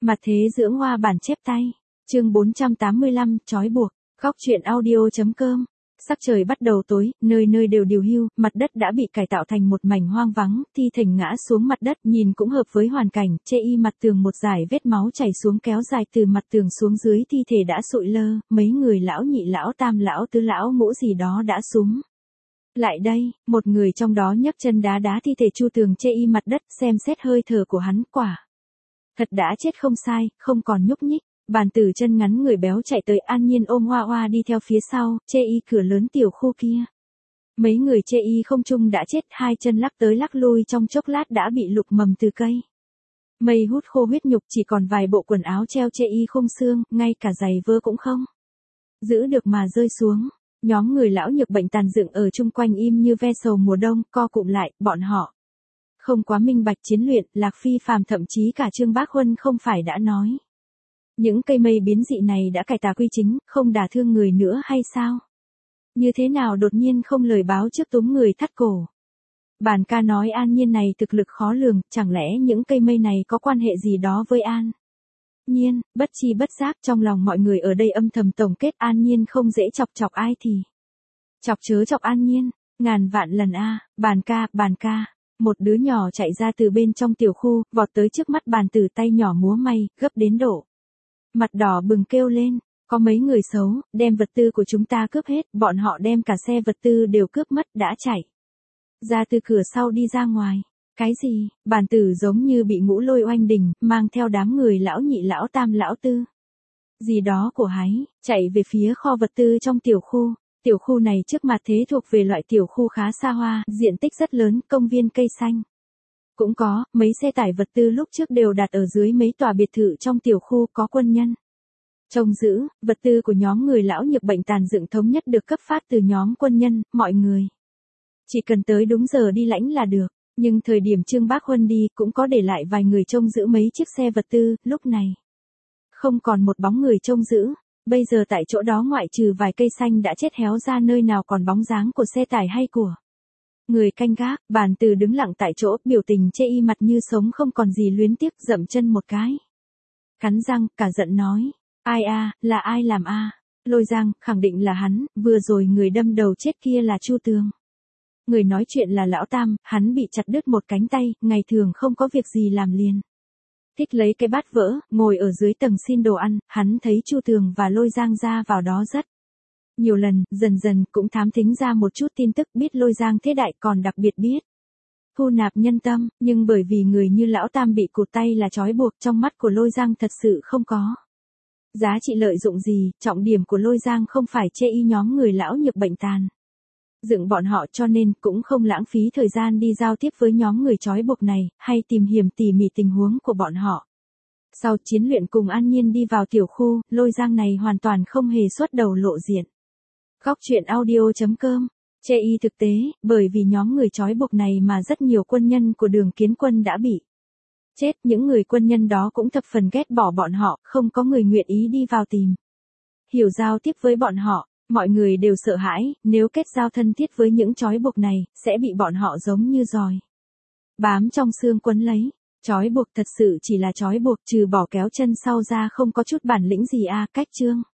Mặt thế dưỡng hoa bản chép tay. Chương 485, trói buộc. Góc truyện audio.com. Sắc trời bắt đầu tối, nơi nơi đều điều hưu, mặt đất đã bị cải tạo thành một mảnh hoang vắng, thi thể ngã xuống mặt đất, nhìn cũng hợp với hoàn cảnh, chê y mặt tường một dải vết máu chảy xuống kéo dài từ mặt tường xuống dưới, thi thể đã sụi lơ, mấy người lão nhị lão tam lão tứ lão ngũ gì đó đã súng lại đây, một người trong đó nhấc chân đá đá thi thể Chu Tường chê y mặt đất, xem xét hơi thở của hắn, quả thật đã chết không sai, không còn nhúc nhích. Bàn Tử chân ngắn người béo chạy tới, An Nhiên ôm Hoa Hoa đi theo phía sau, chê y cửa lớn tiểu khu kia. Mấy người chê y không chung đã chết, hai chân lắc tới lắc lui trong chốc lát đã bị lục mầm từ cây mây hút khô huyết nhục, chỉ còn vài bộ quần áo treo chê y khung xương, ngay cả giày vơ cũng không giữ được mà rơi xuống. Nhóm người lão nhược bệnh tàn dựng ở chung quanh im như ve sầu mùa đông, co cụm lại, bọn họ không quá minh bạch chiến luyện, Lạc Phi Phàm thậm chí cả Trương Bác Huân không phải đã nói những cây mây biến dị này đã cải tà quy chính, không đả thương người nữa hay sao? Như thế nào đột nhiên không lời báo trước túm người thắt cổ? Bản ca nói An Nhiên này thực lực khó lường, chẳng lẽ những cây mây này có quan hệ gì đó với An Nhiên? Bất chi bất giác trong lòng mọi người ở đây âm thầm tổng kết, An Nhiên không dễ chọc ai thì chọc chớ chọc An Nhiên, ngàn vạn lần a. Bàn ca. Một đứa nhỏ chạy ra từ bên trong tiểu khu, vọt tới trước mắt Bàn Tử, tay nhỏ múa may, gấp đến độ mặt đỏ bừng kêu lên, có mấy người xấu, đem vật tư của chúng ta cướp hết, bọn họ đem cả xe vật tư đều cướp mất, đã chạy ra từ cửa sau đi ra ngoài. Cái gì? Bàn Tử giống như bị ngũ lôi oanh đình, mang theo đám người lão nhị lão tam lão tư gì đó của hái, chạy về phía kho vật tư trong tiểu khu. Tiểu khu này trước mặt thế thuộc về loại tiểu khu khá xa hoa, diện tích rất lớn, công viên cây xanh cũng có, mấy xe tải vật tư lúc trước đều đặt ở dưới mấy tòa biệt thự trong tiểu khu, có quân nhân trông giữ, vật tư của nhóm người lão nhược bệnh tàn dựng thống nhất được cấp phát từ nhóm quân nhân, mọi người chỉ cần tới đúng giờ đi lãnh là được. Nhưng thời điểm Trương Bác Huân đi cũng có để lại vài người trông giữ mấy chiếc xe vật tư, lúc này không còn một bóng người trông giữ. Bây giờ tại chỗ đó ngoại trừ vài cây xanh đã chết héo ra, nơi nào còn bóng dáng của xe tải hay của người canh gác. Bàn Từ đứng lặng tại chỗ, biểu tình chê y mặt như sống không còn gì, luyến tiếc dậm chân một cái, cắn răng, cả giận nói, ai a, là ai làm a? Lôi Giang, khẳng định là hắn, vừa rồi người đâm đầu chết kia là Chu Tường. Người nói chuyện là lão tam, hắn bị chặt đứt một cánh tay, ngày thường không có việc gì làm liền thích lấy cái bát vỡ, ngồi ở dưới tầng xin đồ ăn, hắn thấy Chu Tường và Lôi Giang ra vào đó rất nhiều lần, dần dần cũng thám thính ra một chút tin tức, biết Lôi Giang thế đại, còn đặc biệt biết thu nạp nhân tâm, nhưng bởi vì người như lão tam bị cụt tay là trói buộc, trong mắt của Lôi Giang thật sự không có giá trị lợi dụng gì, trọng điểm của Lôi Giang không phải chê y nhóm người lão nhược bệnh tàn dựng bọn họ, cho nên cũng không lãng phí thời gian đi giao tiếp với nhóm người trói buộc này, hay tìm hiểu tỉ mỉ tình huống của bọn họ. Sau chiến luyện cùng An Nhiên đi vào tiểu khu, Lôi Giang này hoàn toàn không hề xuất đầu lộ diện. Góc truyện audio.com. Chê y thực tế, bởi vì nhóm người trói buộc này mà rất nhiều quân nhân của Đường Kiến Quân đã bị chết, những người quân nhân đó cũng thập phần ghét bỏ bọn họ, không có người nguyện ý đi vào tìm hiểu giao tiếp với bọn họ. Mọi người đều sợ hãi, nếu kết giao thân thiết với những trói buộc này, sẽ bị bọn họ giống như giòi bám trong xương quấn lấy. Trói buộc thật sự chỉ là trói buộc, trừ bỏ kéo chân sau ra không có chút bản lĩnh gì a. Cách chương